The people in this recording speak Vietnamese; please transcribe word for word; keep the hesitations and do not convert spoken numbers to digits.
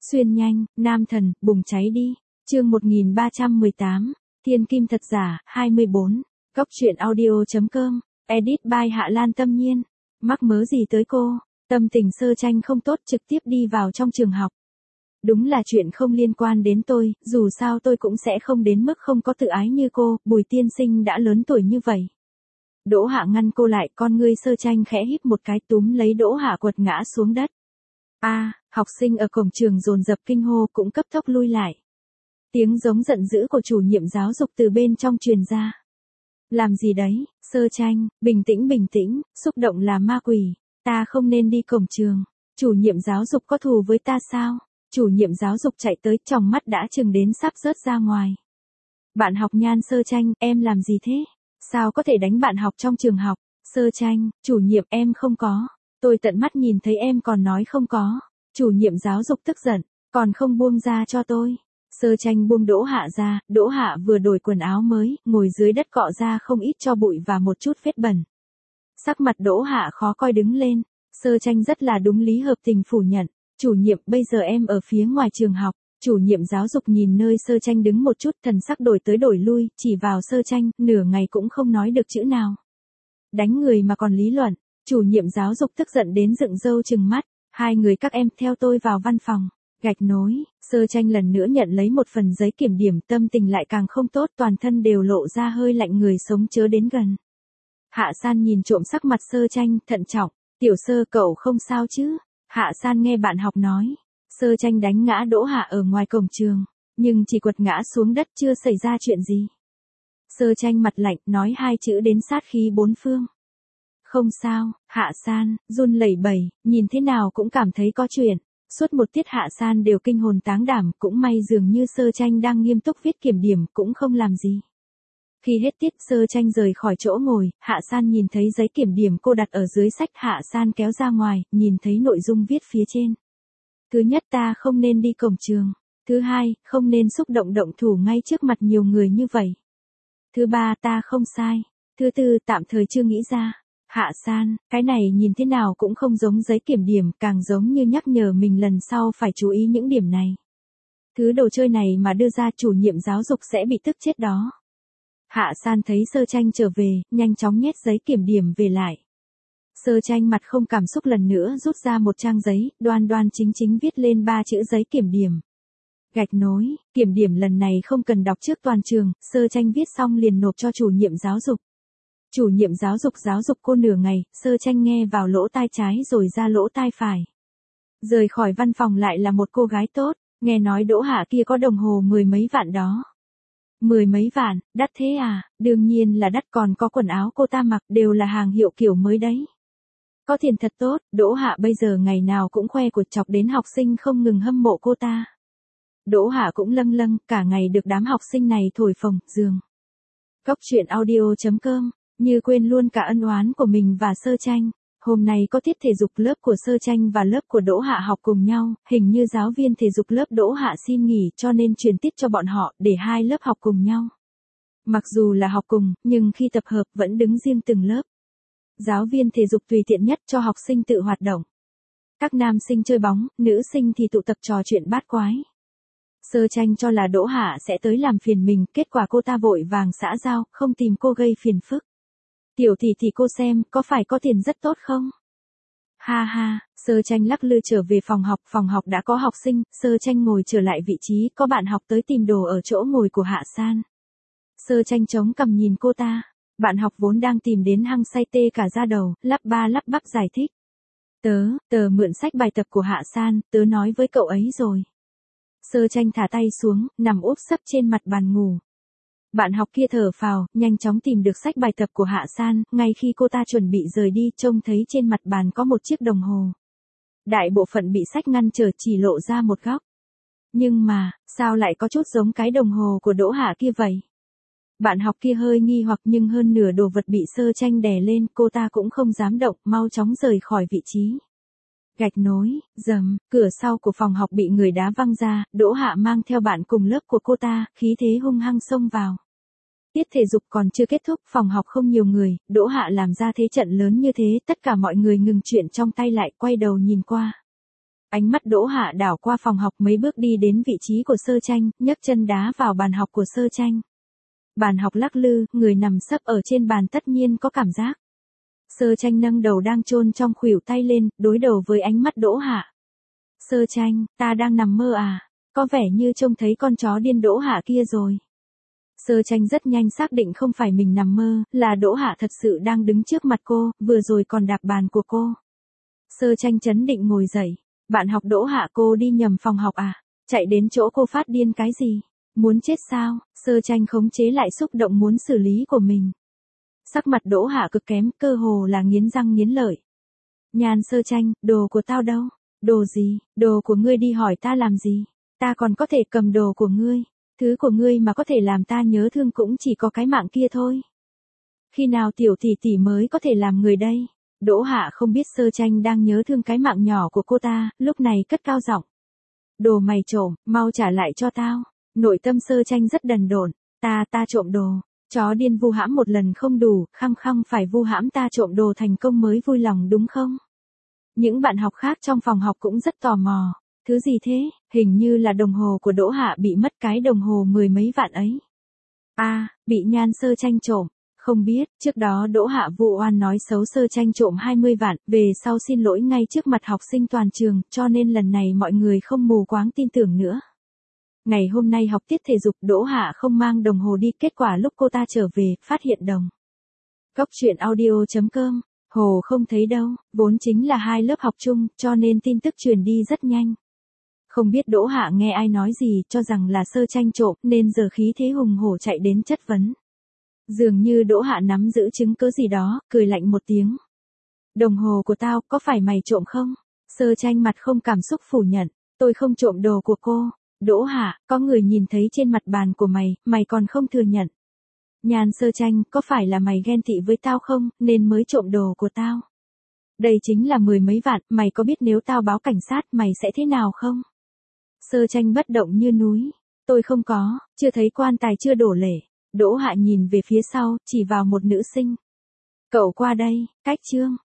Xuyên nhanh, nam thần, bùng cháy đi. Chương một nghìn ba trăm mười tám, Thiên Kim thật giả, hai mươi bốn. Góc truyện audio.com, edit by Hạ Lan Tâm Nhiên. Mắc mớ gì tới cô? Tâm tình Sơ Tranh không tốt, trực tiếp đi vào trong trường học. Đúng là chuyện không liên quan đến tôi, dù sao tôi cũng sẽ không đến mức không có tự ái như cô, Bùi tiên sinh đã lớn tuổi như vậy. Đỗ Hạ ngăn cô lại, con ngươi Sơ Tranh khẽ híp một cái, túm lấy Đỗ Hạ quật ngã xuống đất. A, à, học sinh ở cổng trường dồn dập kinh hô cũng cấp tốc lui lại. Tiếng giống giận dữ của chủ nhiệm giáo dục từ bên trong truyền ra. Làm gì đấy, Sơ Tranh, bình tĩnh bình tĩnh, xúc động là ma quỷ, ta không nên đi cổng trường. Chủ nhiệm giáo dục có thù với ta sao? Chủ nhiệm giáo dục chạy tới, tròng mắt đã chừng đến sắp rớt ra ngoài. Bạn học Nhan. Sơ Tranh, em làm gì thế? Sao có thể đánh bạn học trong trường học? Sơ Tranh, chủ nhiệm, em không có. Tôi tận mắt nhìn thấy em còn nói không có. Chủ nhiệm giáo dục tức giận, còn không buông ra cho tôi. Sơ Tranh buông Đỗ Hạ ra, Đỗ Hạ vừa đổi quần áo mới, ngồi dưới đất cọ ra không ít tro bụi và một chút vết bẩn. Sắc mặt Đỗ Hạ khó coi đứng lên, Sơ Tranh rất là đúng lý hợp tình phủ nhận. Chủ nhiệm, bây giờ em ở phía ngoài trường học. Chủ nhiệm giáo dục nhìn nơi Sơ Tranh đứng một chút, thần sắc đổi tới đổi lui, chỉ vào Sơ Tranh, nửa ngày cũng không nói được chữ nào. Đánh người mà còn lý luận. Chủ nhiệm giáo dục tức giận đến dựng râu trừng mắt. Hai người các em theo tôi vào văn phòng. Gạch nối, Sơ Tranh lần nữa nhận lấy một phần giấy kiểm điểm, tâm tình lại càng không tốt, toàn thân đều lộ ra hơi lạnh, người sống chớ đến gần. Hạ San nhìn trộm sắc mặt Sơ Tranh, thận trọng, tiểu Sơ cậu không sao chứ? Hạ San nghe bạn học nói, Sơ Tranh đánh ngã Đỗ Hạ ở ngoài cổng trường, nhưng chỉ quật ngã xuống đất, chưa xảy ra chuyện gì. Sơ Tranh mặt lạnh, nói hai chữ đến sát khí bốn phương. Không sao, Hạ San, run lẩy bẩy, nhìn thế nào cũng cảm thấy có chuyện. Suốt một tiết Hạ San đều kinh hồn táng đảm, cũng may dường như Sơ Tranh đang nghiêm túc viết kiểm điểm, cũng không làm gì. Khi hết tiết, Sơ Tranh rời khỏi chỗ ngồi, Hạ San nhìn thấy giấy kiểm điểm cô đặt ở dưới sách, Hạ San kéo ra ngoài, nhìn thấy nội dung viết phía trên. Thứ nhất, ta không nên đi cổng trường. Thứ hai, không nên xúc động động thủ ngay trước mặt nhiều người như vậy. Thứ ba, ta không sai. Thứ tư, tạm thời chưa nghĩ ra. Hạ San, cái này nhìn thế nào cũng không giống giấy kiểm điểm, càng giống như nhắc nhở mình lần sau phải chú ý những điểm này. Thứ đồ chơi này mà đưa ra, chủ nhiệm giáo dục sẽ bị tức chết đó. Hạ San thấy Sơ Tranh trở về, nhanh chóng nhét giấy kiểm điểm về lại. Sơ Tranh mặt không cảm xúc lần nữa rút ra một trang giấy, đoan đoan chính chính viết lên ba chữ giấy kiểm điểm. Gạch nối, kiểm điểm lần này không cần đọc trước toàn trường, Sơ Tranh viết xong liền nộp cho chủ nhiệm giáo dục. Chủ nhiệm giáo dục giáo dục cô nửa ngày, Sơ Tranh nghe vào lỗ tai trái rồi ra lỗ tai phải. Rời khỏi văn phòng lại là một cô gái tốt, nghe nói Đỗ Hạ kia có đồng hồ mười mấy vạn đó. Mười mấy vạn, đắt thế à? Đương nhiên là đắt, còn có quần áo cô ta mặc đều là hàng hiệu kiểu mới đấy. Có tiền thật tốt, Đỗ Hạ bây giờ ngày nào cũng khoe cột chọc đến học sinh không ngừng hâm mộ cô ta. Đỗ Hạ cũng lâng lâng, cả ngày được đám học sinh này thổi phồng, giường. Góc truyện audio.com, như quên luôn cả ân oán của mình và Sơ Tranh. Hôm nay có tiết thể dục, lớp của Sơ Tranh và lớp của Đỗ Hạ học cùng nhau, hình như giáo viên thể dục lớp Đỗ Hạ xin nghỉ cho nên truyền tiết cho bọn họ để hai lớp học cùng nhau. Mặc dù là học cùng, nhưng khi tập hợp vẫn đứng riêng từng lớp. Giáo viên thể dục tùy tiện nhất cho học sinh tự hoạt động. Các nam sinh chơi bóng, nữ sinh thì tụ tập trò chuyện bát quái. Sơ Tranh cho là Đỗ Hạ sẽ tới làm phiền mình, kết quả cô ta vội vàng xã giao, không tìm cô gây phiền phức. Tiểu tỷ thì cô xem, có phải có tiền rất tốt không? Ha ha, Sơ Tranh lắc lư trở về phòng học, phòng học đã có học sinh, Sơ Tranh ngồi trở lại vị trí, có bạn học tới tìm đồ ở chỗ ngồi của Hạ San. Sơ Tranh chống cằm nhìn cô ta, bạn học vốn đang tìm đến hăng say tê cả da đầu, lắp ba lắp bắp giải thích. Tớ, tớ mượn sách bài tập của Hạ San, tớ nói với cậu ấy rồi. Sơ Tranh thả tay xuống, nằm úp sấp trên mặt bàn ngủ. Bạn học kia thở phào, nhanh chóng tìm được sách bài tập của Hạ San, ngay khi cô ta chuẩn bị rời đi, trông thấy trên mặt bàn có một chiếc đồng hồ. Đại bộ phận bị sách ngăn trở, chỉ lộ ra một góc. Nhưng mà, sao lại có chút giống cái đồng hồ của Đỗ Hạ kia vậy? Bạn học kia hơi nghi hoặc, nhưng hơn nửa đồ vật bị Sơ Tranh đè lên, cô ta cũng không dám động, mau chóng rời khỏi vị trí. Gạch nối, dầm, cửa sau của phòng học bị người đá văng ra, Đỗ Hạ mang theo bạn cùng lớp của cô ta, khí thế hung hăng xông vào. Tiết thể dục còn chưa kết thúc, phòng học không nhiều người, Đỗ Hạ làm ra thế trận lớn như thế, tất cả mọi người ngừng chuyện trong tay lại, quay đầu nhìn qua. Ánh mắt Đỗ Hạ đảo qua phòng học mấy bước đi đến vị trí của Sơ Tranh, nhấc chân đá vào bàn học của Sơ Tranh. Bàn học lắc lư, người nằm sấp ở trên bàn tất nhiên có cảm giác. Sơ Tranh nâng đầu đang chôn trong khuỷu tay lên, đối đầu với ánh mắt Đỗ Hạ. Sơ Tranh, ta đang nằm mơ à? Có vẻ như trông thấy con chó điên Đỗ Hạ kia rồi. Sơ Tranh rất nhanh xác định không phải mình nằm mơ, là Đỗ Hạ thật sự đang đứng trước mặt cô, vừa rồi còn đạp bàn của cô. Sơ Tranh chấn định ngồi dậy. Bạn học Đỗ Hạ, cô đi nhầm phòng học à? Chạy đến chỗ cô phát điên cái gì? Muốn chết sao? Sơ Tranh khống chế lại xúc động muốn xử lý của mình. Sắc mặt Đỗ Hạ cực kém, cơ hồ là nghiến răng nghiến lợi. Nhàn Sơ Tranh, đồ của tao đâu? Đồ gì? Đồ của ngươi đi hỏi ta làm gì? Ta còn có thể cầm đồ của ngươi. Thứ của ngươi mà có thể làm ta nhớ thương cũng chỉ có cái mạng kia thôi. Khi nào tiểu tỷ tỷ mới có thể làm người đây? Đỗ Hạ không biết Sơ Tranh đang nhớ thương cái mạng nhỏ của cô ta, lúc này cất cao giọng. Đồ mày trộm, mau trả lại cho tao. Nội tâm Sơ Tranh rất đần độn. Ta, ta trộm đồ. Chó điên vu hãm một lần không đủ, khăng khăng phải vu hãm ta trộm đồ thành công mới vui lòng đúng không? Những bạn học khác trong phòng học cũng rất tò mò. Thứ gì thế? Hình như là đồng hồ của Đỗ Hạ bị mất, cái đồng hồ mười mấy vạn ấy. A, à, bị Nhan Sơ Tranh trộm. Không biết, trước đó Đỗ Hạ vu oan nói xấu Sơ Tranh trộm hai mươi vạn, về sau xin lỗi ngay trước mặt học sinh toàn trường, cho nên lần này mọi người không mù quáng tin tưởng nữa. Ngày hôm nay học tiết thể dục, Đỗ Hạ không mang đồng hồ đi, kết quả lúc cô ta trở về, phát hiện đồng. Góc truyện audio chấm com, hồ không thấy đâu, vốn chính là hai lớp học chung, cho nên tin tức truyền đi rất nhanh. Không biết Đỗ Hạ nghe ai nói gì, cho rằng là Sơ Tranh trộm, nên giờ khí thế hùng hổ chạy đến chất vấn. Dường như Đỗ Hạ nắm giữ chứng cứ gì đó, cười lạnh một tiếng. Đồng hồ của tao, có phải mày trộm không? Sơ Tranh mặt không cảm xúc phủ nhận, tôi không trộm đồ của cô. Đỗ Hạ, có người nhìn thấy trên mặt bàn của mày, mày còn không thừa nhận. Nhan Sơ Tranh, có phải là mày ghen tị với tao không, nên mới trộm đồ của tao? Đây chính là mười mấy vạn, mày có biết nếu tao báo cảnh sát mày sẽ thế nào không? Sơ Tranh bất động như núi. Tôi không có, chưa thấy quan tài chưa đổ lệ. Đỗ Hạ nhìn về phía sau, chỉ vào một nữ sinh. Cậu qua đây, cách chương.